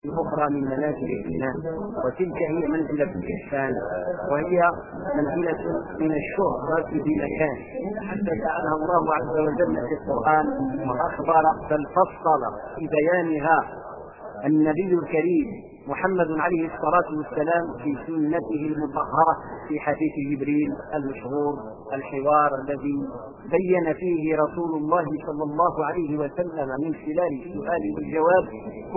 أخرى من منازل الإيمان، وتلك هي منزلة الإحسان، وهي منزلة من الشهرة بمكان حدثنا الله عز وجل في القرآن وأخبر بل فصل في بيانها النبي الكريم محمد عليه الصلاة والسلام في سنته المطهرة في حديث جبريل المشهور، الحوار الذي بين فيه رسول الله صلى الله عليه وسلم من خلال السؤال والجواب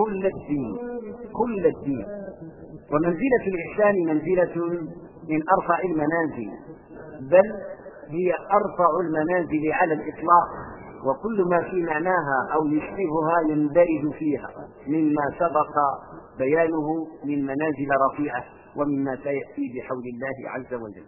كل الدين. ومنزلة الإحسان منزلة من أرفع المنازل، بل هي أرفع المنازل على الإطلاق، وكل ما في معناها أو يشبهها يندرج فيها مما سبق بيانه من منازل رفيعة ومما سيأتي بحول الله عز وجل.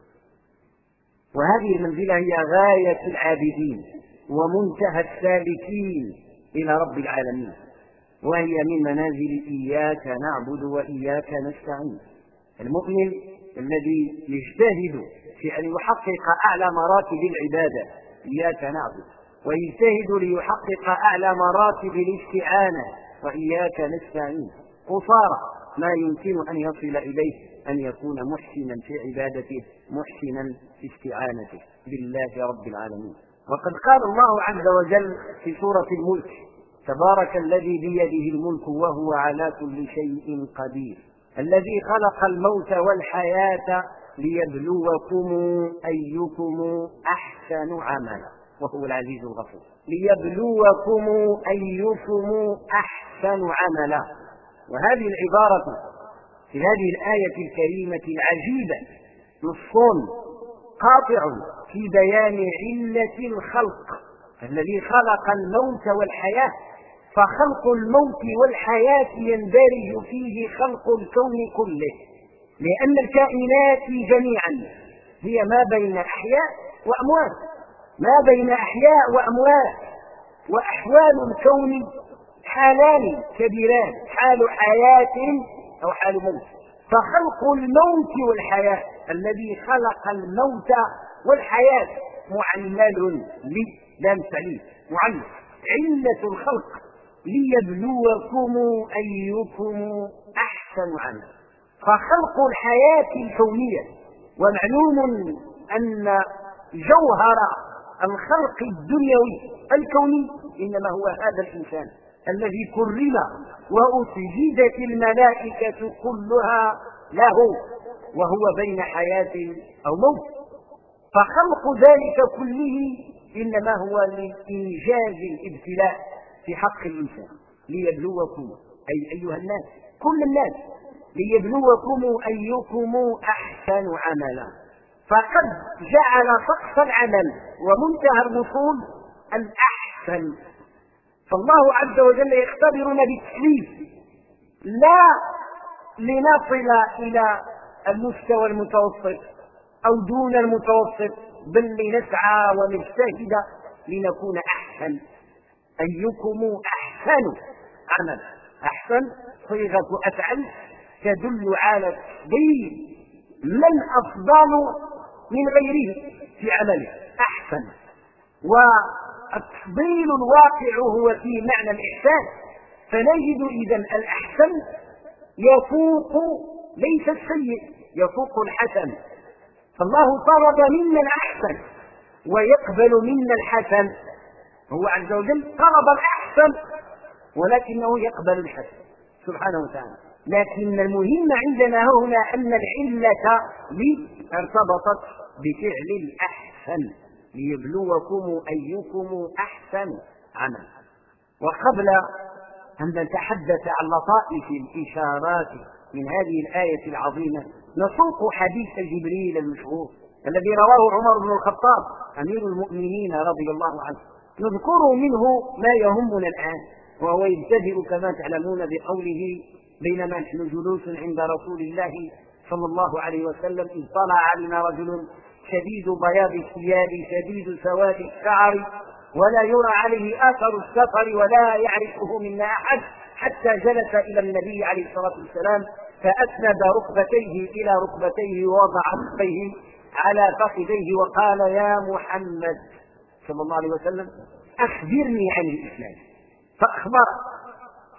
وهذه المنزلة هي غاية العابدين ومنتهى السالكين إلى رب العالمين، وهي من منازل إياك نعبد وإياك نستعين. المؤمن الذي يجتهد في أن يحقق أعلى مراتب العبادة إياك نعبد، ويجتهد ليحقق أعلى مراتب الاستعانة وإياك نستعين، قصارى ما يمكن أن يصل إليه أن يكون محسنا في عبادته، محسنا في استعانته بالله رب العالمين. وقد قال الله عز وجل في سورة الملك: تبارك الذي بيده الملك وهو على كل شيء قدير، الذي خلق الموت والحياة ليبلوكم أيكم أحسن عملا وهو العزيز الغفور. ليبلوكم أيكم أحسن عملا. وهذه العبارة في هذه الآية الكريمة العجيبة نص قاطع في بيان علة الخلق، الذي خلق الموت والحياة، فخلق الموت والحياة يندرج فيه خلق الكون كله، لأن الكائنات جميعا هي ما بين أحياء وأموات، ما بين أحياء وأموات. وأحوال الكون حالان كبيران: حال حياة أو حال موت. فخلق الموت والحياة، الذي خلق الموت والحياة معلل لا مستعيد معلل، علة الخلق ليبلوكم أيكم أحسن عملا. فخلق الحياة الكونية، ومعلوم أن جوهر الخلق الدنيوي الكوني إنما هو هذا الإنسان الذي كرم وأسجدت الملائكة كلها له، وهو بين حياة أو موت. فخلق ذلك كله إنما هو لإنجاز الابتلاء في حق الإنسان، ليبلوكم أي أيها الناس، كل الناس، ليبلوكم أيكم أحسن عملا. فقد جعل سقف العمل ومنتهى الوصول الأحسن. فالله عز وجل يختبرنا بالتكليف، لا لنصل إلى المستوى المتوسط أو دون المتوسط، بل لنسعى ونجتهد لنكون أحسن. أيكم أحسن عملا. أحسن صيغة أفعل تدل على تفضيل من أفضل من غيره في عمله، أحسن. والتفضيل الواقع هو في معنى الإحسان، فنجد إذن الأحسن يفوق ليس السيء، يفوق الحسن. فالله طلب منا الأحسن ويقبل منا الحسن. هو عز وجل طلب الأحسن ولكنه يقبل الحسن سبحانه وتعالى. لكن المهم عندنا هنا أن العلة ارتبطت بفعل الأحسن، ليبلوكم أيكم أحسن عملا. وقبل أن نتحدث عن لطائف الإشارات من هذه الآية العظيمة، نسوق حديث جبريل المشهور الذي رواه عمر بن الخطاب أمير المؤمنين رضي الله عنه. نذكر منه ما يهمنا الآن، وهو يبتدئ كما تعلمون بقوله: بينما نحن جلوس عند رسول الله صلى الله عليه وسلم إذ طلع علينا رجل شديد بياض الثياب شديد سواد الشعر ولا يرى عليه آثر السفر ولا يعرفه منا أحد، حتى جلس إلى النبي عليه الصلاة والسلام فأسند ركبتيه إلى ركبتيه ووضع كفيه على فخذيه وقال: يا محمد صلى الله عليه وسلم أخبرني عن الإسلام. فأخبر،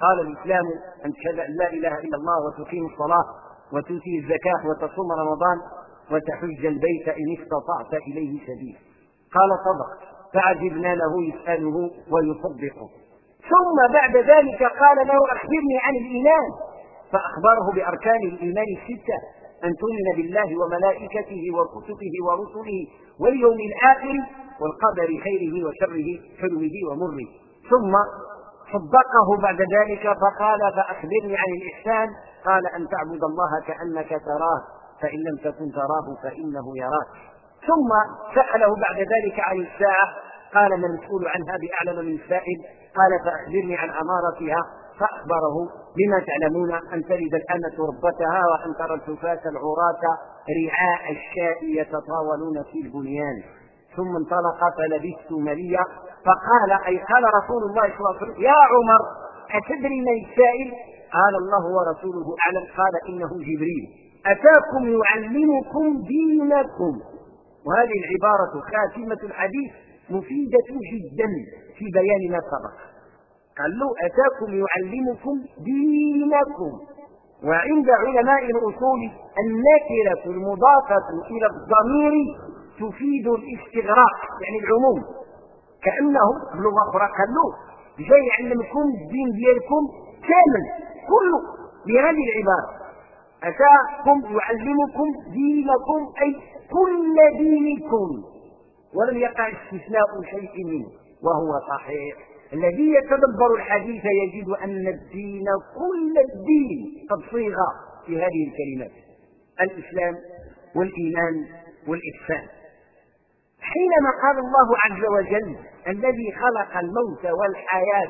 قال الإسلام أن تشهد أن لا إله إلا الله وتقيم الصلاة وتؤتي الزكاة وتصوم رمضان وتحج البيت إن استطعت إليه سبيلا. قال صدق، فعجبنا له يسأله ويصدقه. ثم بعد ذلك قال له أخبرني عن الإيمان، فأخبره بأركان الإيمان الستة: أن تؤمن بالله وملائكته وكتبه ورسله واليوم الآخر والقدر خيره وشره حلوه ومره. ثم صدقه بعد ذلك فقال: فأخبرني عن الإحسان. قال: أن تعبد الله كأنك تراه فإن لم تكن تراه فإنه يراك. ثم سأله بعد ذلك عن الساعة، قال: ما المسؤول عنها بأعلم من السائل. قال: فأخبرني عن أمارتها. فأخبره بما تعلمون: أن تلد الأمة ربتها وأن ترى الحفاة العراة رعاء الشاء يتطاولون في البنيان. ثم انطلق فلبثت مليا. فقال أي قال رسول الله صلى الله عليه وسلم: يا عمر أتدري من السائل؟ قال: الله ورسوله أعلم. قال: إنه جبريل أتاكم يعلمكم دينكم. وهذه العبارة خاتمة الحديث مفيدة جدا في بيان ما سبق. قال له: أتاكم يعلمكم دينكم. وعند علماء الأصول النكرة المضافة إلى الضمير تفيد الاستغراق، يعني العموم، كأنه بلغة أخرى قال له: جاي يعلمكم الدين ديالكم كامل كله بهذه العبارة: أتاكم يعلمكم دينكم، أي كل دينكم، ولم يقع استثناء شيء منه، وهو صحيح. الذي يتدبر الحديث يجد أن الدين كل الدين قد صيغ في هذه الكلمات: الإسلام والإيمان والإحسان. حينما قال الله عز وجل: الذي خلق الموت والحياة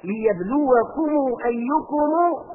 ليبلوكم أيكم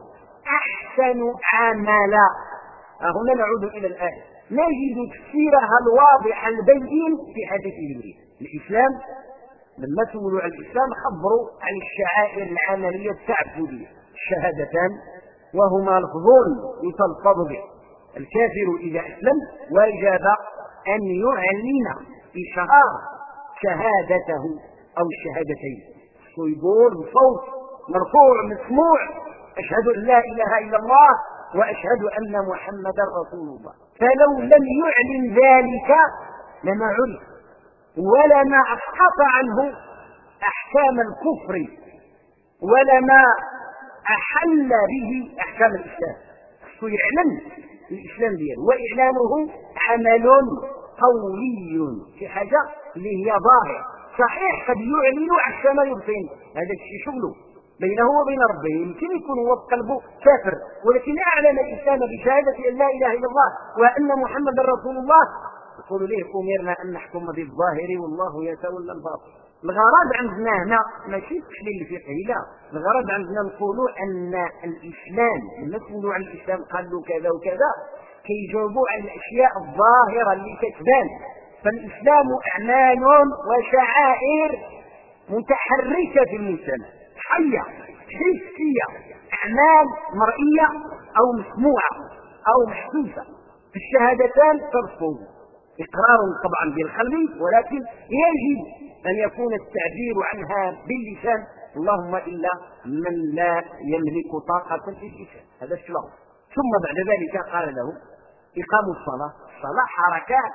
أحسن عملا، هنا نعود إلى الآية نجد تفسيرها الواضح البين في حديث جبريل. الإسلام لما سئلوا عن الإسلام خبروا عن الشعائر العملية التعبدية، الشهادتان، وهما لفظون يتلفظ به. الكافر إذا أسلم وجب أن يعلن إشعار شهادته أو الشهادتين، يقول بصوت مرفوع مسموع: أشهد أن لا إله إلا الله وأشهد أن محمدا رسول الله. فلو لم يعلن ذلك لما عرف ولما أسقط عنه أحكام الكفر ولما أحل به أحكام الإسلام. يعلن الإسلام دياله، وإعلانه عمل قولي في حاجة اللي هي ظاهر. صحيح قد يعلن عكس ما يبطن، هذا الشيء شغله بينه وبين ربه، يمكن يكون هو قلبه كافر، ولكن أعلن الإسلام بشهادة أن لا إله إلا الله وأن محمدا رسول الله. يقول ليه: أمرنا أن نحكم بالظاهر والله يتولى الباطن. الغرض عندنا هنا ماشي التحليل الفقهي، لا، الغرض عندنا نقولوا أن الإسلام لما سولوا عن الإسلام قالوا كذا وكذا كيجاوبوا على الأشياء الظاهرة اللي كتبان. فالإسلام أعمال وشعائر متحركة في المجتمع، حية حسية، أعمال مرئية أو مسموعة أو محسوسة. في الشهادتان ترفض إقرار طبعا بالقلب، ولكن يجب أن يكون التعبير عنها باللسان، اللهم إلا من لا يملك طاقة في اللسان، هذا الشرط. ثم بعد ذلك قال له: إقام الصلاة. الصلاة حركات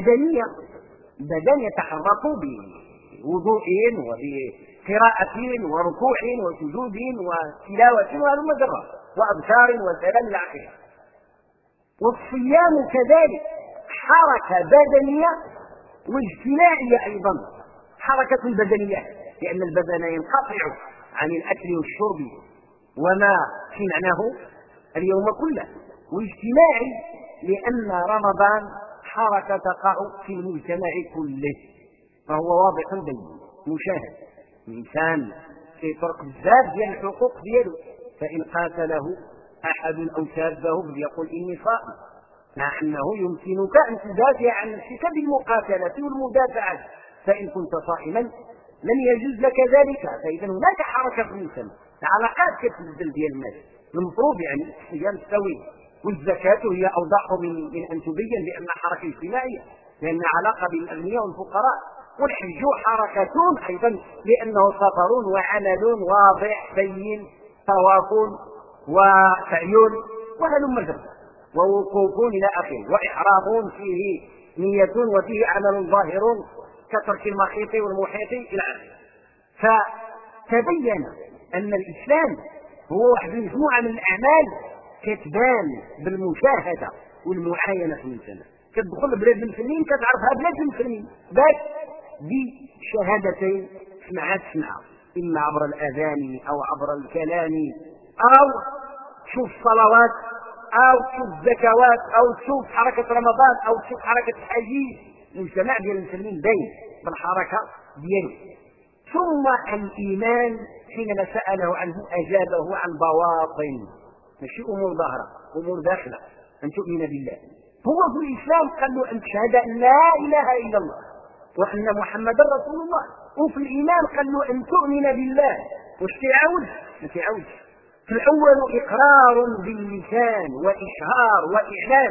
بدنية يتحرك بوضوء وبقراءة وركوع وسجود وتلاوة وهلم جرا وأذكار وسلام إلى آخره. والصيام كذلك حركة بدنية واجتماعية أيضا، حركة بدنية، لأن البدن ينقطع عن الأكل والشرب وما في معناه اليوم كله، واجتماعي لأن رمضان حركة تقع في المجتمع كله، فهو واضح بين مشاهد. الإنسان يطرق بزاف ديال الحقوق ديالو، فإن قاتله أحد أو شابه فليقل إني صائم، مع أنه يمكنك أن تدافع عن نفسك بالمقاتلة والمدافعة، فإن كنت صائما لن يجوز لك ذلك. فإذا هناك حركة في المجتمع، العلاقات كتبدل ديال الناس، المفروض يعني الصيام سوي، والزكاة هي أوضح من أن تبين بأن حركة اجتماعية لأن علاقة بين الأغنياء والفقراء، والحج حركة أيضا لأنه سفر وعمل واضح بين طواف وسعي وهلم جرا ووقوف إلى آخره، وإحرام فيه نية وفيه عمل ظاهر كترك المخيط والمحيط إلى آخره. فتبين أن الإسلام هو واحد مجموعة من الأعمال كتبان بالمشاهدة والمعاينة في المجتمع. كتدخل بلاد المسلمين كتعرفها بلاد المسلمين بس بشهادتين تسمعها إما عبر الأذان أو عبر الكلام أو تشوف صلوات أو تشوف زكوات أو تشوف حركة رمضان أو تشوف حركة الحجيج. المجتمع ديال المسلمين باين بالحركة ديالو. ثم الإيمان حينما سأله عنه أجابه عن بواطن، ماشي أمور ظاهرة، أمور داخلة. أن تؤمن بالله. هو في الإسلام قال له أن تشهد أن لا إله إلا الله وأن محمدا رسول الله. وفي الإيمان قال له أن تؤمن بالله. واش تعاود؟ ما تعاودش. في الأول إقرار باللسان وإشهار وإعلان،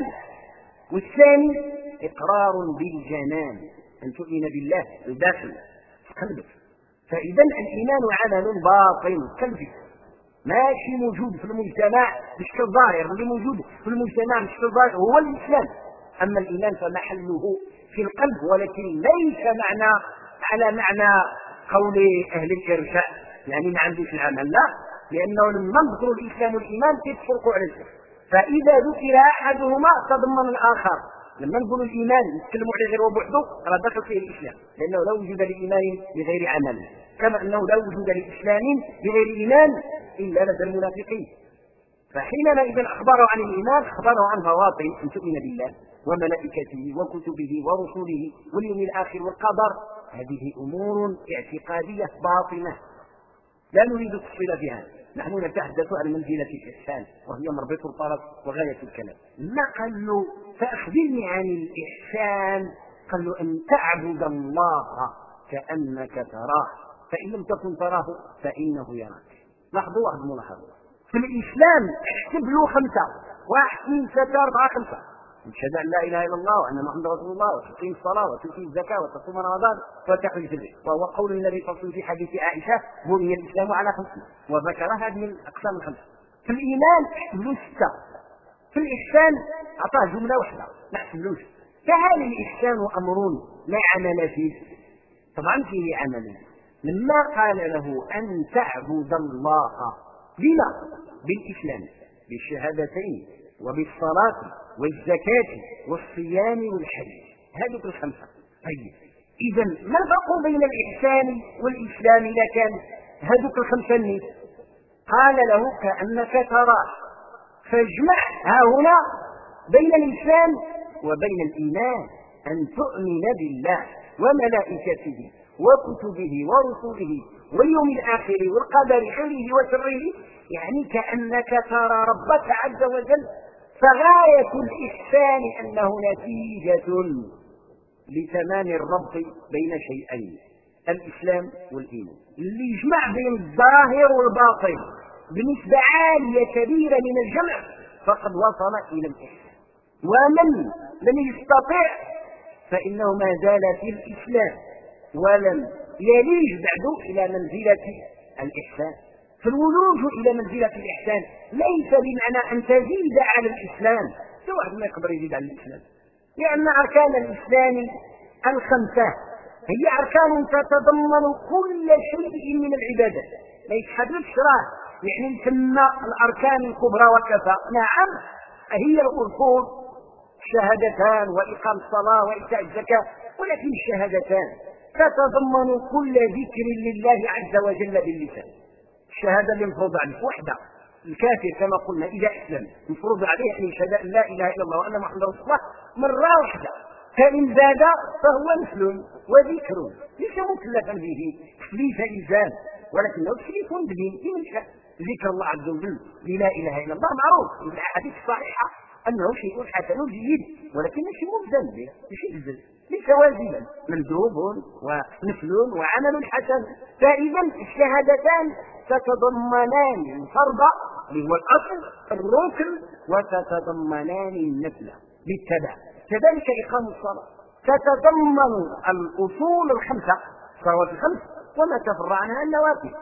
والثاني إقرار بالجنان أن تؤمن بالله الداخل قلبك. فإذا الإيمان عمل باطن قلبي ماشي موجود في المجتمع بشكل ظاهر، اللي موجود في المجتمع بشكل ظاهر هو الإسلام. أما الإيمان فمحله في القلب، ولكن ليس على معنى قول أهل الإرجاء يعني ما عندوش العمل، لا، لأنه لما نذكر الإسلام والإيمان تتفرقوا على الإسلام، فإذا ذكر أحدهما تضمن الآخر. لما نقول الإيمان نتكلموا عليه غير وبحده راه داخل فيه الإسلام، لأنه لا وجود لإيمان بغير عمل، كما أنه لا وجود لإسلام بغير إيمان إلا لدى المنافقين. فحينما إذا أخبروا عن الإيمان أخبروا عن بواطن أن تؤمن بالله وملائكته وكتبه ورسله واليوم الآخر والقدر. هذه أمور اعتقادية باطنة لا نريد التفصيل فيها، نحن نتحدث عن منزلة الإحسان وهي مربط الطرف وغاية الكلام. ما قال له فأخبرني عن الإحسان؟ قال له أن تعبد الله كأنك تراه فإن لم تكن تراه فإنه يراك. لاحظوا واحد الملاحظة في الإسلام، احسب له 5: 1 2 3 4 5: تشهد أن لا إله إلا الله وأن محمدا رسول الله وتقيم الصلاة وتؤتي الزكاة وتصوم رمضان وتحج البيت. وهو قول النبي صلى الله عليه وسلم في حديث عائشة: بني الإسلام على 5، وذكر هذه الأقسام ال5. في الإيمان احسب له 6. في الإحسان أعطاه جملة واحدة ما احسبلوش. فهل الإحسان أمر لا عمل فيه؟ طبعا فيه عمل. لما قال له أن تعبد الله بما؟ بالإسلام، بالشهادتين وبالصلاة والزكاة والصيام والحج، هذه ال5. طيب إذا ما الفرق بين الإحسان والإسلام إذا كان هذه ال5 النيت؟ قال له كأنك تراه. فاجمع ها هنا بين الإسلام وبين الإيمان، أن تؤمن بالله وملائكته وكتبه ورسله واليوم الآخر والقدر خيره وشره، يعني كأنك ترى ربك عز وجل. فغاية الإحسان أنه نتيجة لتمام الربط بين شيئين، الإسلام والإيمان، اللي يجمع بين الظاهر والباطن بنسبة عالية كبيرة من الجمع فقد وصل إلى الإحسان. ومن لم يستطع فإنه ما زال في الإسلام ولم يليج بعد إلى منزلة الإحسان. فالولوج إلى منزلة الإحسان ليس بمعنى أن تزيد على الإسلام، لا واحد ما يقدر يزيد على الإسلام، لأن أركان الإسلام 5 هي أركان تتضمن كل شيء من العبادات، ما يتحدثش راه يعني تسمى الأركان الكبرى وكفى. نعم هي الأصول الشهادتان وإقام الصلاة وإيتاء الزكاة، ولكن الشهادتان تتضمن كل ذكر لله عز وجل باللسان. الشهادة اللي مفروض عليه وحده، الكافر كما قلنا إذا أسلم مفروض عليه أن يشهد أن لا إله إلا الله وأن محمدا رسول الله مرة واحدة، فإن زاد فهو مثل وذكر ليس مكلفا به تكليف إلزام، ولكنه تكليف بدين في منشأ ذكر الله عز وجل بلا إله إلا الله. معروف في الأحاديث الصحيحة أنه شيء حسن جيد، ولكن مش ملزم به، ليس واجبا، مندوب ونفل وعمل حسن. فإذا الشهادتان تتضمنان الفرض اللي هو الأصل الركن وتتضمنان النفل بالتبع. كذلك إقام الصلاة تتضمن الأصول 5 صلوات 5 وما تفرع عنها النوافل.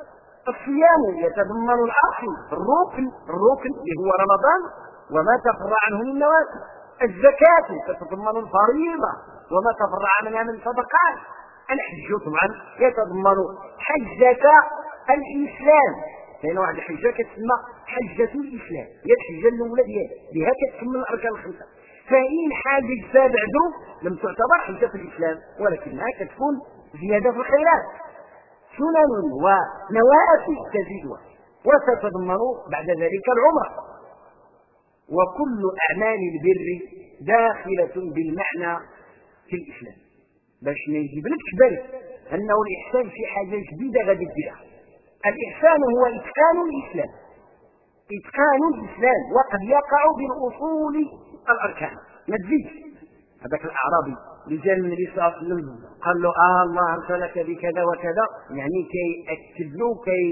الصيام يتضمن الأصل الركن اللي هو رمضان وما تفرع عنه من النوافل. الزكاة تتضمن الفريضة وما تفرع منها من صدقات. الحج طبعا يتضمن حجة الإسلام، لأن واحد الحجة كتسمى حجة الإسلام، هي الحجة الأولى بها كتسمى الأركان الخمسة. فإن حاجة بعده لم تعتبر حجة الإسلام، ولكنها كتكون زيادة في الخيرات، سنن ونوافل تزيدها، وستتضمن بعد ذلك العمرة. وكل أعمال البر داخلة بالمعنى في الإسلام، باش ما يجيبلكش بالك أنه الإحسان في حاجة جديدة غادي تديرها. الإحسان هو إتقان الإسلام، إتقان الإسلام، وقد يقع بالأصول الأركان. ما تزيدش. هذاك الأعرابي اللي جاء النبي صلى الله عليه وسلم قال له الله أرسلك بكذا وكذا، يعني كيأكد له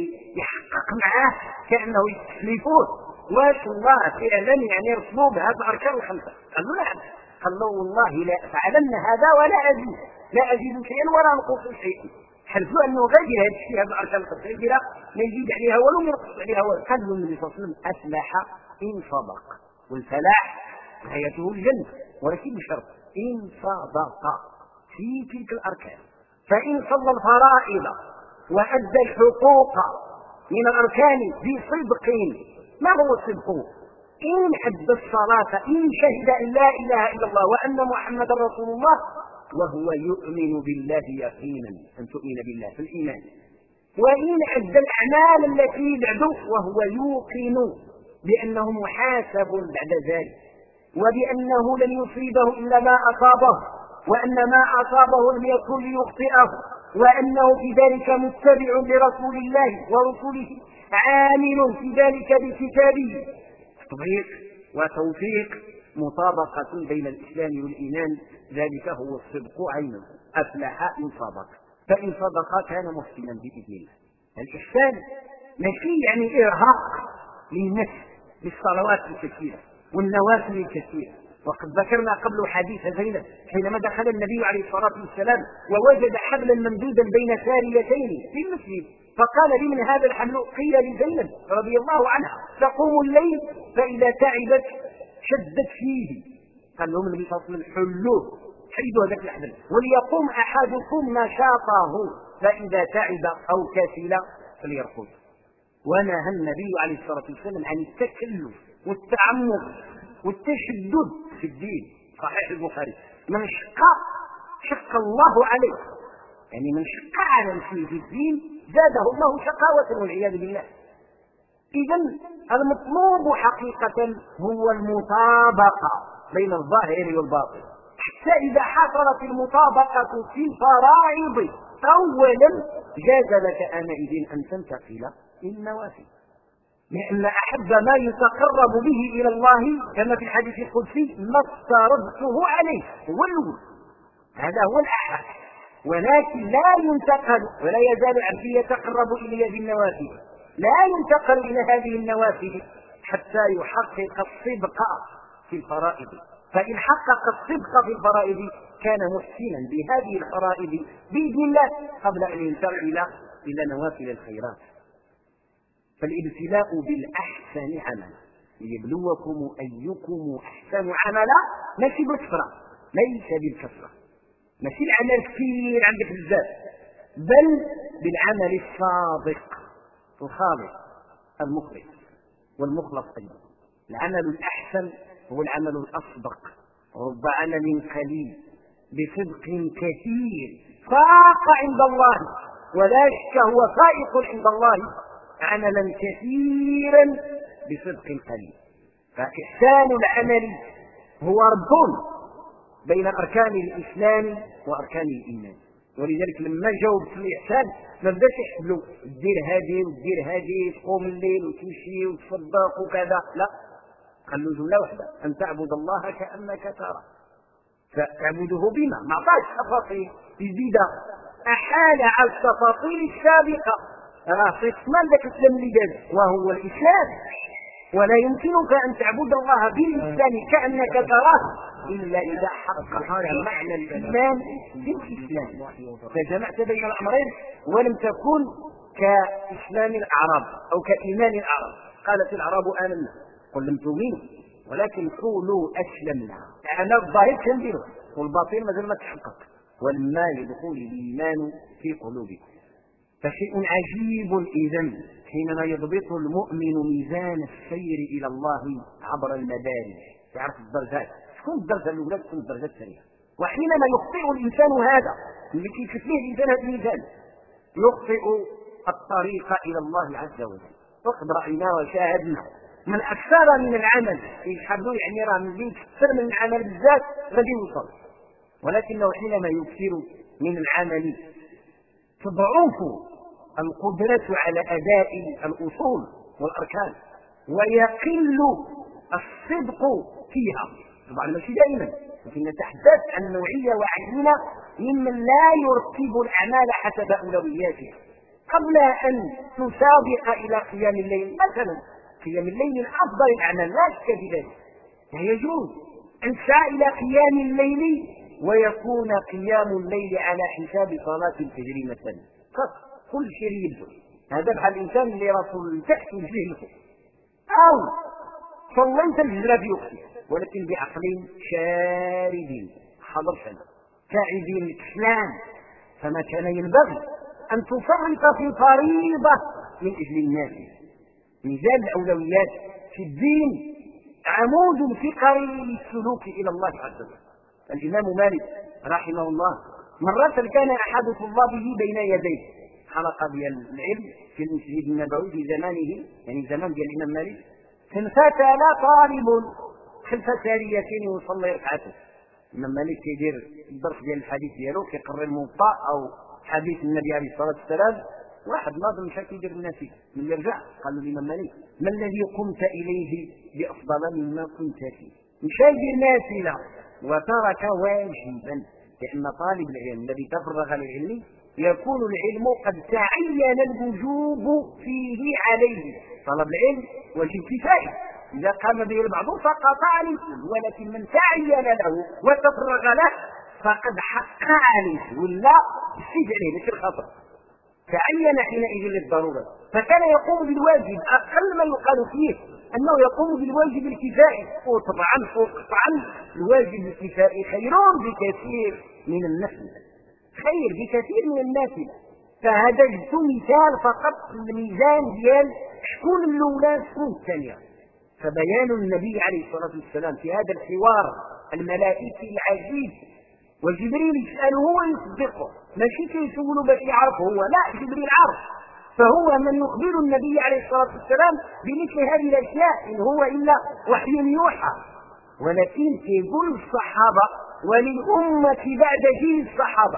كيحقق معاه كأنه يستحلفوه، واش الله فعلا يعني رسموا بهذه الأركان الخمسة؟ قال له نعم. قال له والله لا أفعلن هذا ولا أزيد، لا أزيد شيئا ولا أنقص شيئا. حلفوا أنه غادي هذا الشيء، هذه الأركان الخمسة يديرها ما يزيد عليها ولو ما ينقص عليها ولو. قال له النبي صلى الله عليه وسلم أفلح إن صدق، والفلاح غايته الجنة، ولكن بشرط إن صدق في تلك الأركان. فإن صلى الفرائض وأدى الحقوق من الأركان بصدق، ما هو الصدق؟ إن أدى الصلاة، إن شهد أن لا إله إلا الله وأن محمدا رسول الله وهو يؤمن بالله يقينا، أن تؤمن بالله في الإيمان. وإن أدى الأعمال التي بعده وهو يوقن بأنه محاسب بعد ذلك، وبأنه لن يصيبه إلا ما أصابه، وأن ما أصابه لم يكن ليخطئه، وأنه في ذلك متبع لرسول الله ورسوله، عامل في ذلك بكتابه. تطبيق وتوفيق، مطابقة بين الإسلام والإيمان، ذلك هو الصدق عينه. أفلح إن صدق، فإن صدق كان محسنا بإذن الله. الإحسان ماشي يعني إرهاق للنفس بالصلوات الكثيرة والنوافل الكثيرة. وقد ذكرنا قبل حديث زينب حينما دخل النبي عليه الصلاة والسلام ووجد حبلا ممدودا بين ساريتين في المسجد، فقال لمن هذا الحبل؟ قيل لزينب رضي الله عنها، تقوم الليل فإذا تعبت شدت فيه. قال لهم النبي صلى الله عليه وسلم حلوه، حيدوا هذاك الحبل، وليقوم أحدكم نشاطه فإذا تعب أو كسل فليرقد. ونهى النبي عليه الصلاة والسلام عن التكلف والتعمق والتشدد في الدين. صحيح البخاري: من شق الله عليه، يعني من شق على نفسه في الدين زاده الله شقاوة والعياذ بالله. إذن المطلوب حقيقة هو المطابقة بين الظاهر والباطن، حتى إذا حصلت المطابقة في الفرائض أولا جاز لك آنئذ أن تنتقل إلى النوافل، لأن أحب ما يتقرب به إلى الله كما في الحديث القدسي ما افترضته عليه هو الأول، هذا هو الأحب. ولكن لا ينتقل ولا يزال العبد يتقرب إلي بالنوافل، لا ينتقل إلى هذه النوافل حتى يحقق الصدق في الفرائض. فإن حقق الصدق في الفرائض كان محسنا بهذه الفرائض بإذن الله قبل أن ينتقل إلى نوافل الخيرات. فالابتلاء بالأحسن عملا ليبلوكم أيكم أحسن عملا، ماشي بالكثرة، ليس بالكثرة، ماشي العمل كثير عندك بزاف، بل بالعمل الصادق الخالص المخلص والمخلص أيضا. العمل الأحسن هو العمل الأصدق. رب عمل قليل بصدق كثير فاق عند الله، ولا شك هو فائق عند الله عملا كثيرا بصدق قليل. فإحسان العمل هو ربط بين أركان الإسلام وأركان الإيمان. ولذلك لما جاوب في الإحسان ما بداش يحسبوا دير هذه ودير هذه، تقوم الليل وتمشي وتصدق وكذا، لا، قال له جملة واحدة: أن تعبد الله كأنك ترى. فتعبده بما ما عطاش تفاصيل جديدة، أحال على التفاصيل السابقة. في اسمان ذاك الاسلام اللي جاء وهو الإسلام، ولا يمكنك أن تعبد الله بالإسلام كأنك تراه إلا إذا حققت معنى الإيمان بالإسلام، فجمعت بين الأمرين ولم تكن كإسلام الأعراب أو كإيمان الأعراب. قالت الأعراب آمنا، قل لم تؤمنوا ولكن قولوا أسلمنا. يعني الظاهر كنديروا والباطن مازال ما تحقق، ولما يدخل الإيمان في قلوبكم. فشيء عجيب إذن حينما يضبط المؤمن ميزان السير إلى الله عبر المدارج، يعرف الدرجات، شكون الدرجة الأولى شكون الدرجة الثانية. وحينما يخطئ الإنسان هذا اللي كيشوف فيه الإنسان هذا الميزان يخطئ الطريق إلى الله عز وجل. وقد رأينا وشاهدنا من أكثر من العمل يحبوا يعني راه من أكثر من العمل بالذات غادي يوصل، ولكنه حينما يكثر من العمل تضعف القدرة على أداء الأصول والأركان ويقل الصدق فيها. طبعا ماشي دائما، لكن نتحدث عن نوعية وعينة ممن لا يرتب الأعمال حسب أولوياتها. قبل أن تسابق إلى قيام الليل مثلا، قيام الليل من أفضل الأعمال لا شك في ذلك، يجوز أن تسعى إلى قيام الليل ويكون قيام الليل على حساب صلاة الفجر مثلا، كل شيء يبدو هذا بحال الإنسان اللي راسه تحت وجهه لفوق، أو صليت الفجر في وقته ولكن بعقل شارد حضر سنة كاعدين الكسلان. فما كان ينبغي أن تفرط في فريضة من أجل الناس. ميزان الأولويات في الدين عمود فقري للسلوك إلى الله عز وجل. الإمام مالك رحمه الله مرة كان أحد طلابه بين يديه حلقة ديال العلم في المسجد النبوي في زمانه، يعني زمان ديال الإمام مالك، فانفتل طالب خلف ساريتين ويصلي ركعته. الإمام مالك كيدير الدرس ديال الحديث ديالو كيقرر الموطأ أو حديث النبي عليه الصلاة والسلام. واحد ناظر مشى كيدير النافله، من يرجع قال له الإمام مالك ما الذي قمت إليه بأفضل مما كنت فيه؟ مشى يدير نافله وترك واجبا، لأن طالب العلم الذي تفرغ للعلم يكون العلم قد تعين الوجوب فيه عليه. طلب العلم واجب كفاية، إذا قام به البعض سقط عن الكل، ولكن من تعين له وتفرغ له فقد حق عليه ولا استجعله لك الخطر، تعين حينئذ للضرورة. فكان يقوم بالواجب، أقل ما يقال فيه أنه يقوم بالواجب الكفائي، وقطعا الواجب الكفائي خير بكثير من النفل، خير بكثير من النافل. فهذا جبت مثال فقط الميزان ديال شكون الاولى شكون الثانيه. فبيان النبي عليه الصلاه والسلام في هذا الحوار الملائكي العجيب، وجبريل يساله ويصدقه، ماشي كيسولو باش يعرف هو، لا، جبريل عرف، فهو من يخبر النبي عليه الصلاه والسلام بمثل هذه الاشياء، ان هو الا وحي يوحى. ولكن يقول الصحابه وللأمة بعد جيل الصحابة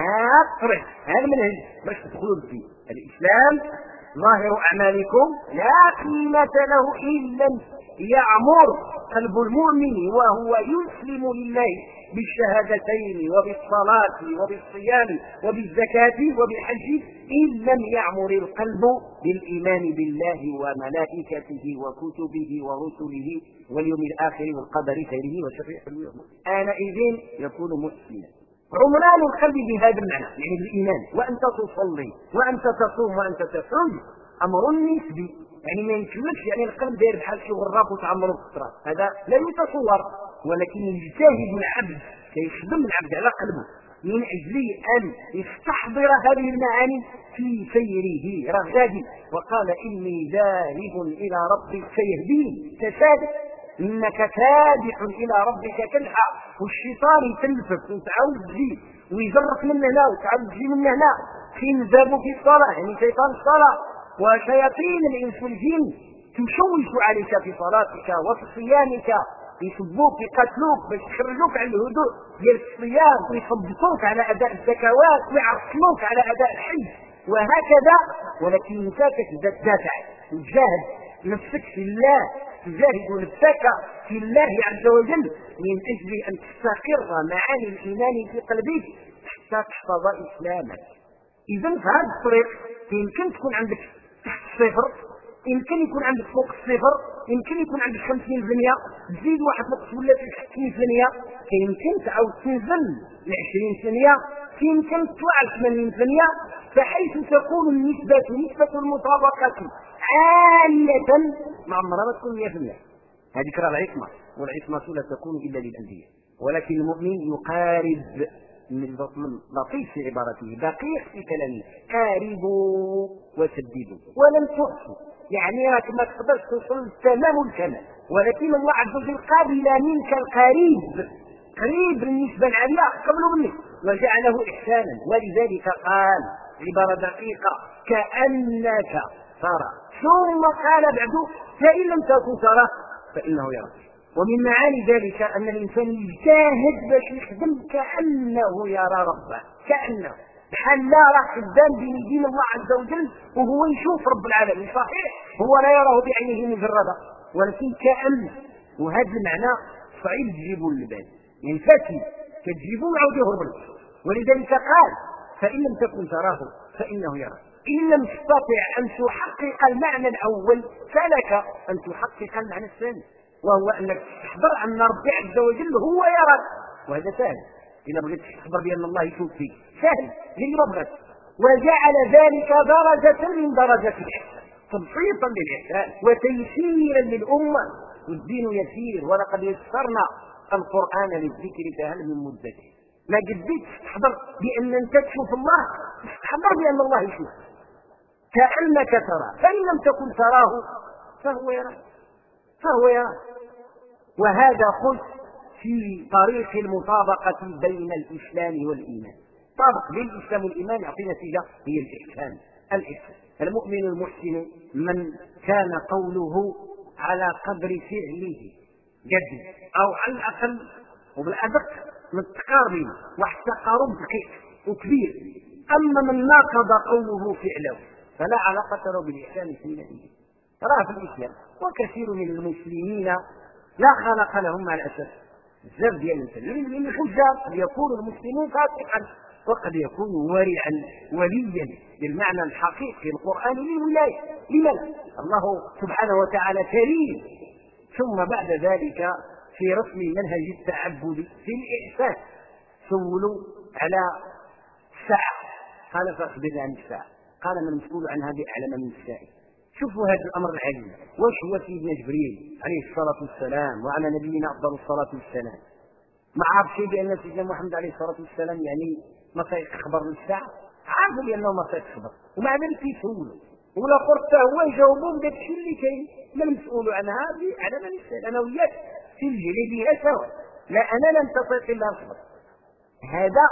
هذا المنهج باش تدخلوا الدين. الإسلام ظاهر أعمالكم لا قيمة له إلا يعمر قلب المؤمن وهو يسلم لله بالشهادتين وبالصلاة وبالصيام وبالزكاة وبالحج، إن لم يعمر القلب بالإيمان بالله وملائكته وكتبه ورسله واليوم الآخر والقدر خيره وشره. آنئذ يكون مسلما. عمران القلب بهذا المعنى يعني بالإيمان، وأنت تصلي وأنت تصوم وأنت تحج أمر نسبي، يعني ما يمكنش يعني القلب داير بحال شي غراب وتعمر الخطرة، هذا لا يتصور. ولكن يجتهد العبد، كيخدم العبد على قلبه من أجل أن يستحضر هذه المعاني في سيره رغدا. وقال إني ذاهب إلى ربي سيهدين، كذلك إنك كادح إلى ربك كدحا، والشيطان يتلفك وتعاود تجي ويجرك من هنا وتعاود تجي من هنا. خنزب في الصلاة يعني شيطان الصلاة، وشياطين الإنس والجن تشوش عليك في صلاتك وفي صيامك، يسبوك يقتلوك باش يخرجوك على الهدوء ديال الصيام، ويثبطوك على أداء الزكوات، ويعطلوك على أداء الحج وهكذا. ولكن انت تبدا تدافع وتجاهد نفسك في الله، تجاهد نفسك في الله عز وجل من أجل أن تستقر معاني الإيمان في قلبك حتى تحفظ إسلامك. إذا في هذا الطريق يمكن تكون عندك تحت الصفر يمكن يكون عندك فوق الصفر، يمكن يكون عندك 50%، تزيد واحد نقص ولا 60%، يمكن تعاود تنزل ل 20%، يمكن تطلع ل 80%. فحيث تكون نسبة المطابقة عالية مع عمرها ما تكون 100%. هذه راه العصمة، والعصمة لا تكون إلا للأنبياء. ولكن المؤمن يقارب، من لطيف في عبارته، دقيق في كلامه، قاربوا وسددوا ولم تحصوا، يعني راك ما تقدرش توصل تمام الكمال، ولكن الله عز وجل قابل منك القريب، قريب بالنسبة العالية قبل منك، وجعله إحسانا. ولذلك قال عبارة دقيقة: كأنك ترى، ثم قال بعد: فإن لم تكن تراه فإنه يراك. ومن معاني ذلك أن الإنسان يجتهد باش يخدم كأنه يرى ربه، كأنه بحال لا راه خدام بين يدين الله عز وجل وهو يشوف رب العالمين. صحيح هو لا يراه بعينه مجرده، ولكن كأن، وهذا المعنى صعيب تجيبه للبال، يعني فاتي كتجيبه ويعاود يهرب لك. ولذلك قال: فإن لم تكن تراه فإنه يراك. إن لم تستطع أن تحقق المعنى الأول فلك أن تحقق المعنى الثاني، وهو أنك تحضر أن ربي عز وجل هو يراك، وهذا سهل. إذا بغيت تخبر بأن الله يشوف فيك سهل غير بغيت. وجعل ذلك درجة من درجات الإحسان، تبسيطا للإحسان وتيسيرا للأمة. والدين يسير، ولقد يسرنا القرآن للذكر فهل من مدكر. ما قديتش تحضر بأن أنت تشوف الله، تحضر بأن الله يشوف، كأنك ترى، فإن لم تكن تراه فهو يراك، فهو يراك. وهذا خلف في طريق المطابقة بين الإسلام والإيمان. طابق بين الإسلام والإيمان يعطي نتيجة، هي الإحسان. الإحسان المؤمن المحسن من كان قوله على قدر فعله جد، أو على الأقل وبالأدق من التقارب، واحد تقارب دقيق وكبير. أما من ناقض قوله فعله فلا علاقة له بالإحسان في نتيجة. تراه في الإسلام وكثير من المسلمين لا خلق لهم مع الأسف بزاف ديال المسلمين من الحجاب، قد يكون المسلمون فاسقا، وقد يكون ورعا وليا بالمعنى الحقيقي القرآني للولاية. لماذا؟ الله سبحانه وتعالى كريم. ثم بعد ذلك في رسم منهج التعبد في الإحسان سولوا على الساعة، قال: فأخبرنا عن الساعة. قال: من المسؤول عنها بأعلم من السائل. شوفوا هذا الأمر العجيب. واش هو سيدنا جبريل عليه الصلاة والسلام وعلى نبينا أفضل الصلاة والسلام ما عرف شيء بأن سيدنا محمد عليه الصلاة والسلام يعني ما سيخبر بالساعة؟ عارفوا بأنه ما سيخبر، ومع ذلك يسولوا، ولا قرته هو يجاوبون بداك الشيء اللي كاين. من المسؤول عنها بأعلم من السائل. أنا وياك في الجري بها سوا، لا أنا لم تطيق إلا الخبر. هذا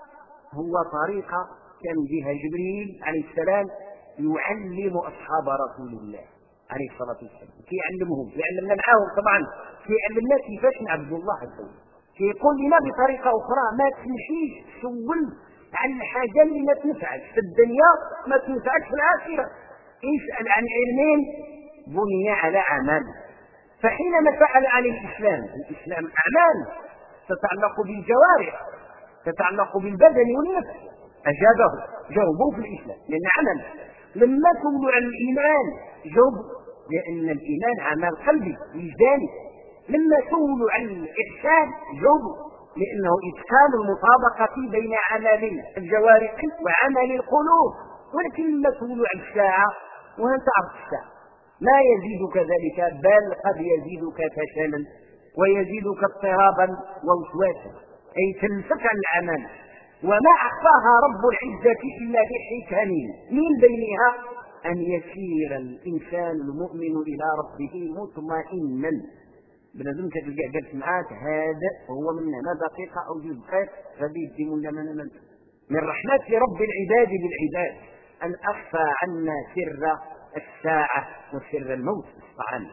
هو طريقة كان بها جبريل عليه السلام يعلم أصحاب رسول الله عليه الصلاة والسلام، كيعلمهم، يعلمنا معاهم طبعا، كيعلمنا كيفاش نعبد الله عز وجل. كيقول لنا بطريقة أخرى: ما تمشيش تسول عن الحاجة اللي ما تنفعك في الدنيا ما تنفعك في الآخرة. اسأل عن علم بني على عمل. فحينما فعل عليه الإسلام أعمال تتعلق بالجوارح، تتعلق بالبدن والنفس، أجابه، جاوبوا في الإسلام لأن عمل. لما سولوا عن الإيمان جاوبوا، لأن الإيمان عمل قلبي وجداني. لما سولوا عن الإحسان جاوبوا، لأنه إتقان المطابقة بين عمل الجوارح وعمل القلوب. ولكن لما سولوا عن الساعة، وهل تعرف الساعة؟ لا يزيدك ذلك، بل قد يزيدك فشلا ويزيدك اضطرابا ووسواسا، أي تنفك عن العمل. وما أخفاها رب العزة إلا بحكم، من بينها أن يسير الإنسان المؤمن إلى ربه مطمئنا. بنادم كتلقى جالس معاك هذا هو من هنا دقيقة أو جزء دقائق غادي يديم لنا من رحمة رب العباد بالعباد أن أخفى عنا سر الساعة وسر الموت طبعا.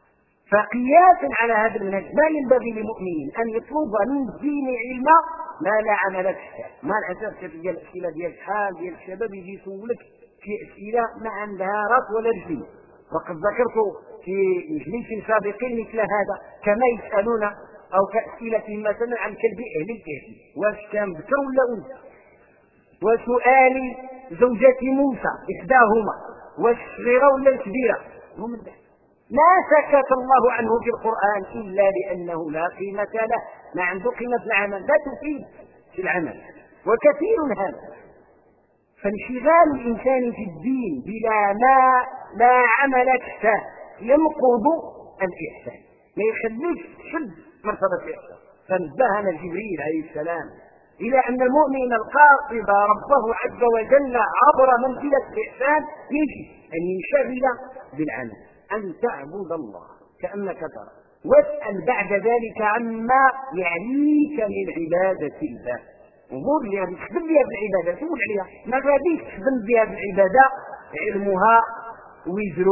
فقياسا على هذا المنهج ما ينبغي لمؤمن أن يطلب من الدين علما ما لا عمل به. ما الأساس كتلقى الأسئلة ديال الحال ديال الشباب يجي يسولك في أسئلة ما عندها راس ولا رجل. وقد ذكرت في مجلس سابقين مثل هذا، كما يسألون أو كأسئلة مثلا عن كلب أهل الكهف، واش كان ذكر ولا أنثى، وسؤال زوجة موسى إحداهما واش صغيرة ولا كبيرة، هم البحث. ما سكت الله عنه في القرآن إلا لأنه لا قيمة له، ما عنده قيمة في العمل، لا تفيد في العمل، وكثير هذا. فانشغال الإنسان في الدين بلا ما لا عمل له ينقض الإحسان، ما يخليك تشد مرتبة الإحسان. فنبهنا جبريل عليه السلام إلى أن المؤمن القاصد ربه عز وجل عبر منزلة الإحسان يجب أن ينشغل بالعمل، أن تعبد الله كأنك ترى، واسأل بعد ذلك عما يعنيك من عبادة الله. أمور اللي غادي تخدم بها بالعبادة سول عليها، ما غاديش تخدم بها بالعبادة علمها وزر،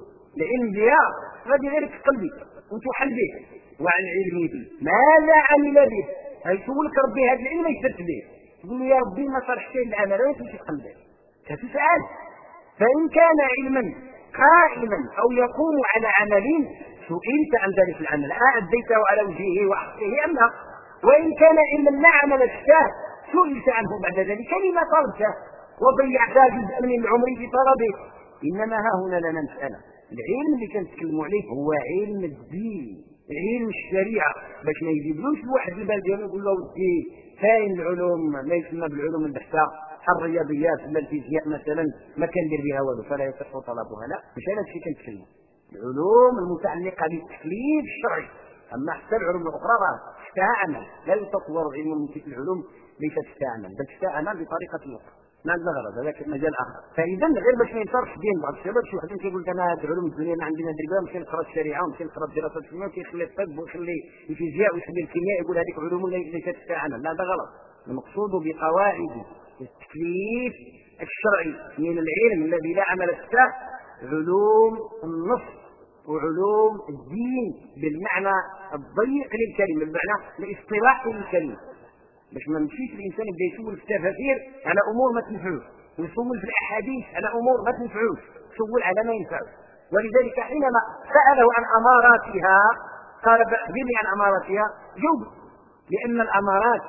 العلم بها غادي غير تقلبي وتحل به، وعن علمه ماذا عمل به، يسولك ربي هذا العلم ايش درت به، تقول يا ربي ما صرحت العمل ولا تمشي تقلب كتسأل. فإن كان علما قائما أو يقوم على عمل سئلت عن ذلك العمل أديته على وجهه وحقه أم لا، وإن كان علما لا عمل له سئلت عنه بعد ذلك لما طلبته وضيعت جزءا من عمري في طلبه. إنما ها هنا لنا مسألة، العلم اللي كنتكلموا عليه هو علم الدين، علم الشريعة، باش ما يجيبلوش الواحد البال ديالو يقول له ودي كاين العلوم ما يسمى بالعلوم البحثة، الرياضيات ولا الفيزياء مثلا ما كندير بها والو فلا يصح طلبها، لا مش هذا الشيء كنتكلم. العلوم المتعلقة بالتكليف الشرعي، أما حتى العلوم الأخرى تحتها عمل، لا يتطور العلم من تلك العلوم ليست تحتها عمل، بل تحتها عمل بطريقة أخرى. ما عندنا غرض، هذاك مجال آخر. فإذا غير باش ما ينصرفش دين بعض الشباب، شي واحد كيقول لك أنا هذه العلوم الدنيا ما عندنا ندير بها، مشي نقرا الشريعة ومشي نقرا الدراسات العلمية وكيخلي الطب ويخلي الفيزياء ويخلي الكيمياء، يقول هذيك علوم ليست تحتها عمل. لا هذا غلط. المقصود بقواعد التكليف الشرعي من العلم الذي لا عمل له علوم النص وعلوم الدين بالمعنى الضيق للكلمة، بالمعنى الاصطلاحي للكلمة، باش ما نمشيش الانسان يبدا يسول في التفاسير على امور ما تنفعوش، ويسول في الاحاديث على امور ما تنفعوش، يسول على ما ينفعوش. ولذلك حينما ساله عن اماراتها قال اخبرني عن اماراتها، جاوب، لان الامارات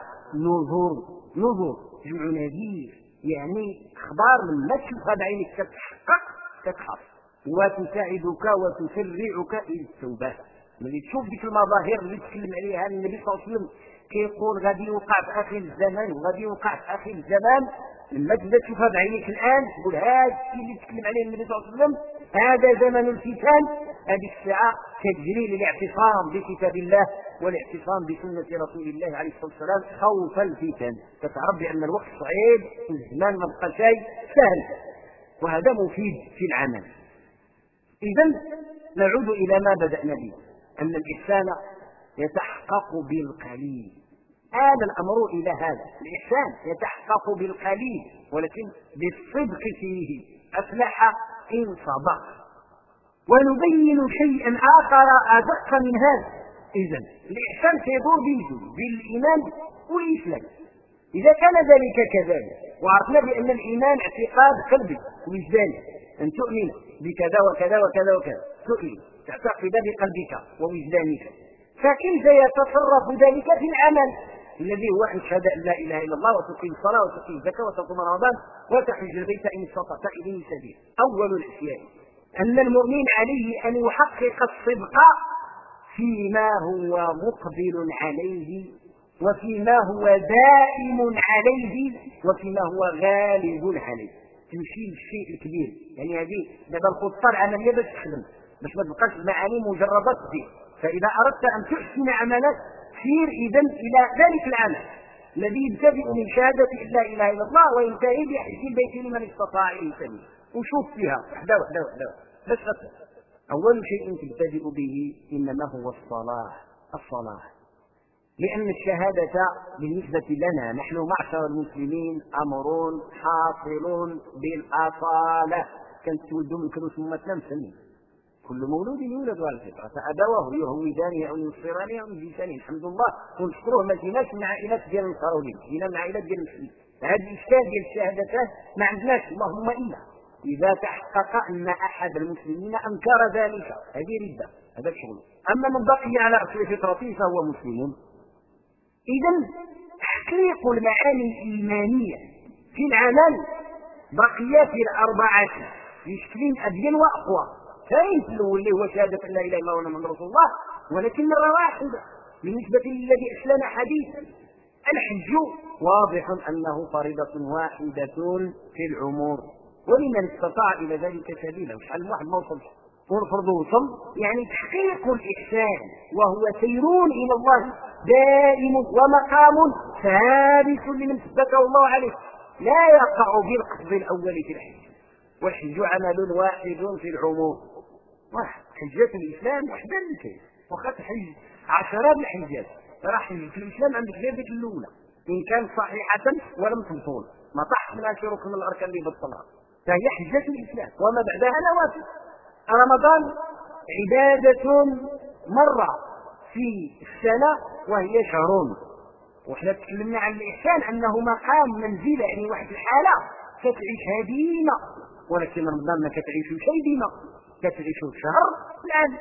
نظر جمع نذير، يعني اخبار من ما تشوفها بعينك تتحقق تتخاف وتساعدك وتسرعك الى التوبه. ملي تشوف ديك المظاهر اللي تكلم عليها النبي صلى الله عليه وسلم كيقول غادي يوقع في اخر الزمان وغادي يوقع في اخر الزمان، لما تبدا تشوفها بعينيك الان تقول هذا الشيء اللي تكلم عليه النبي صلى الله عليه وسلم هذا زمن الفتن. هذه الساعه كتجري للاعتصام بكتاب الله والاعتصام بسنه رسول الله عليه الصلاه والسلام خوف الفتن، فتعرف بان الوقت صعيب والزمان ما بقى شيء سهل، وهذا مفيد في العمل. اذا نعود الى ما بدانا به، ان الاحسان يتحقق بالقليل. هذا الأمر إلى هذا، الإحسان يتحقق بالقليل ولكن بالصدق فيه، أفلح إن صدق. ونبين شيئا آخر أدق من هذا. إذن الإحسان سيدور بالإيمان والإسلام. إذا كان ذلك كذلك وعرفنا بأن الإيمان اعتقاد قلبي ووجداني، أن تؤمن بكذا وكذا وكذا وكذا، تؤمن تعتقد بقلبك ووجدانك، فكيف يتصرف ذلك في العمل الذي هو أن تشهد أن لا إله إلا الله وتقيم الصلاة وتقيم الزكاة وتصوم رمضان وتحج البيت إن استطعت إليه سبيلا. أول الأشياء أن المؤمن عليه أن يحقق الصدق فيما هو مقبل عليه وفيما هو دائم عليه وفيما هو غالب عليه. تمشي للشيء الكبير، يعني هذه دابا الخطة العملية باش تخدم، باش ما تبقاش المعاني مجردات فيه. فإذا أردت أن تحسن عملك سير إذن إلى ذلك العمل الذي يبتدئ من شهادة لا إله إلا الله وينتهي بحج البيت لمن استطاع إليه سبيلا. وشوف فيها وحده وحده وحده بس غسل. أول شيء تبتدئ به إنما هو الصلاة، لأن الشهادة بالنسبة لنا نحن معشر المسلمين أمر حاصل بالأصالة. كانت تولدوا من كانوا سمتنا مسلمين، كل مولود يولد على الفطرة، فأبواه يهودانه أو ينصرانه أو يجيسانه. الحمد لله ونشكروه ما جيناش من عائلات ديال النصارى، جينا من عائلات ديال المسلمين. هذا الإشكال ديال الشهادتان ما عندناش اللهم إلا إذا تحقق أن أحد المسلمين أنكر ذلك، هذه ردة، هذا الشغل. أما من بقي على أصل فطرته فهو مسلم. إذا تحقيق المعاني الإيمانية في العمل بقيات الأربعة بشكل أبين وأقوى. ثاني في الاول اللي هو شهاده ان لا اله الا الله وان محمد رسول الله، ولكن مره واحده بالنسبه للذي اسلم حديثا. الحج واضح انه فريضه واحده في العمر، ولمن استطاع الى ذلك سبيلا. وشحال من واحد ما وصلش والفرض وصل، يعني تحقيق الاحسان وهو سير الى الله دائم ومقام ثابت لمن ثبته الله عليه، لا يقع بالقصد الاول في الحج. والحج عمل واحد في العموم، واحد حجات الاسلام وحده اللي كاين، وخا تحج عشرات الحجات راه حج في الاسلام عندك غير ديك الاولى ان كانت صحيحه ولم تبطل، ما طاح منها شي ركن من الاركان اللي بطلها، فهي حجات الاسلام وما بعدها نوافل. رمضان عباده مره في السنه وهي شهر، وحنا تكلمنا عن الاحسان انه مقام منزله، يعني واحد الحاله كتعيشها ديما، ولكن رمضان ما كتعيشو شيء ديما، كتعيشو شهر الان.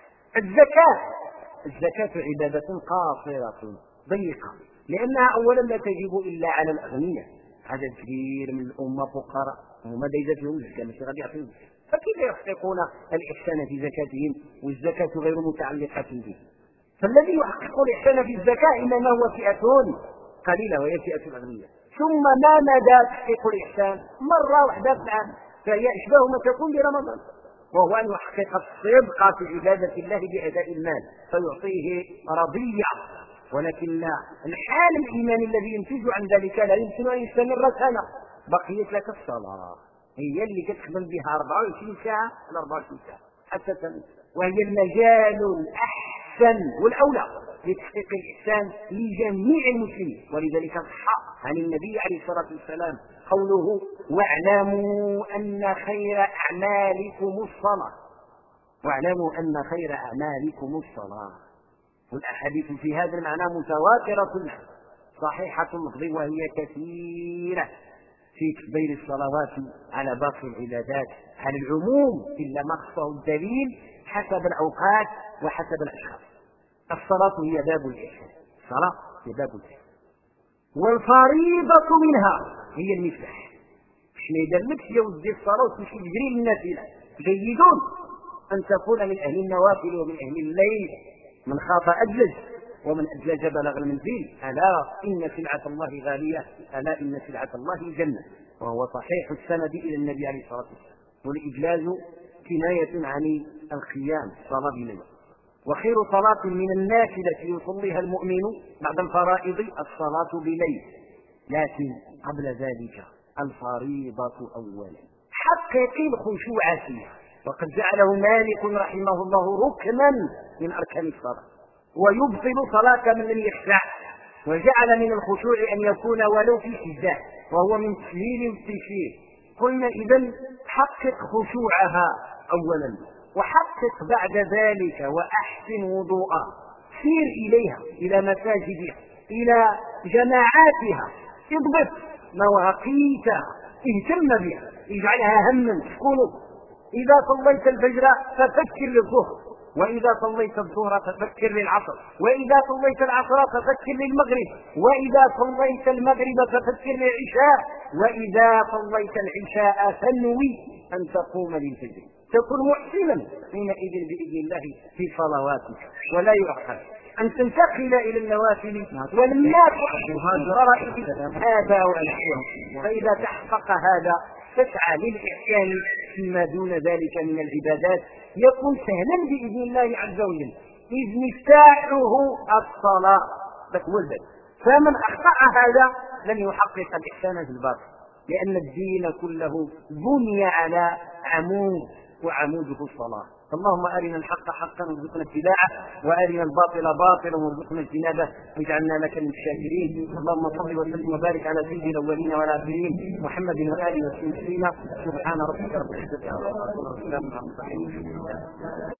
الزكاة عبادة قاصرة ضيقة، لأنها أولا لا تجب إلا على الأغنياء، عدد كبير من الأمة فقراء وما إذا فيهم زكاة ماشي غادي يعطيهم زكاة، فكيف يحققون الإحسان في زكاتهم والزكاة غير متعلقة به؟ فالذي يحقق الإحسان في الزكاة إنما هو فئة قليلة وهي فئة الأغنياء. ثم ما مدى تحقيق الإحسان؟ مرة واحدة في العام، فهي أشبه ما تكون برمضان، وهو أن يحقق الصدق في عبادة الله بأداء المال فيعطيه رضية، ولكن لا الحال الإيماني الذي ينتج عن ذلك لا يمكن أن يستمر سنة. بقيت لك الصلاة هي اللي كتخدم بها 24 ساعة على 24 ساعة حتى تموت، وهي المجال الأحسن والأولى لتحقيق الإحسان لجميع المسلمين. ولذلك صح عن النبي عليه الصلاة والسلام قوله: واعلموا أن خير أعمالكم الصلاة، واعلموا أن خير أعمالكم الصلاة. والأحاديث في هذا المعنى متواترة صحيحة اللفظ وهي كثيرة في تكبير الصلوات على باقي العبادات على العموم إلا ما خصه الدليل حسب الأوقات وحسب الأشخاص. الصلاة هي باب الإحسان، الصلاة هي باب الإحسان، والفريضة منها هي المفتاح. ما يدلكش يا ودي الصلاة وتمشي تجري للنافلة، جيد أن تكون من أهل النوافل ومن أهل الليل، من خاف أدلج ومن أدلج بلغ المنزل. ألا إن سلعة الله غالية، ألا إن سلعة الله الجنة، وهو صحيح السند إلى النبي عليه الصلاة والسلام. والإجلاز كناية عن القيام، صلاة بالليل. وخير صلاة من النافلة يصليها المؤمن بعد الفرائض الصلاة بالليل، لكن قبل ذلك الفريضة أولا. حقق الخشوع فيها، وقد جعله مالك رحمه الله ركنا من أركان الصلاة، ويبطل صلاة من لم يخشع، وجعل من الخشوع أن يكون ولو في سجدة، وهو من تسهيل التشريع. قلنا إذن حقق خشوعها أولا، وحقق بعد ذلك وأحسن وضوءها، سير إليها إلى مساجدها إلى جماعاتها، اضبط مواقيتها، اهتم بها، اجعلها هما تكون. إذا صليت الفجر ففكر للظهر، وإذا صليت الظهر ففكر للعصر، وإذا صليت العصر ففكر للمغرب، وإذا صليت المغرب ففكر للعشاء، وإذا صليت العشاء فانوي أن تقوم للفجر. تكون محسنا حينئذ بإذن الله في صلواتك، ولا يؤخر أن تنتقل إلى النوافل ولما تحقق هذا والأحيان. فإذا تحقق هذا تسعى للإحسان فيما دون ذلك من العبادات، يكون سهلا بإذن الله عز وجل، إذ مفتاحه الصلاة، ذاك هو الباب. فمن أخطأ هذا لن يحقق الإحسان في الباطن، لأن الدين كله بني على عمود، وعموده الصلاة. اللهم أرنا الحق حقا وارزقنا اتباعه، وأرنا الباطل باطلا وارزقنا اجتنابه، واجعلنا لك من الشاكرين. اللهم صل وسلم وبارك على سيد الأولين والآخرين محمد وآله وصحبه. سبحان ربك رب العزة عما يصفون وسلام على المرسلين.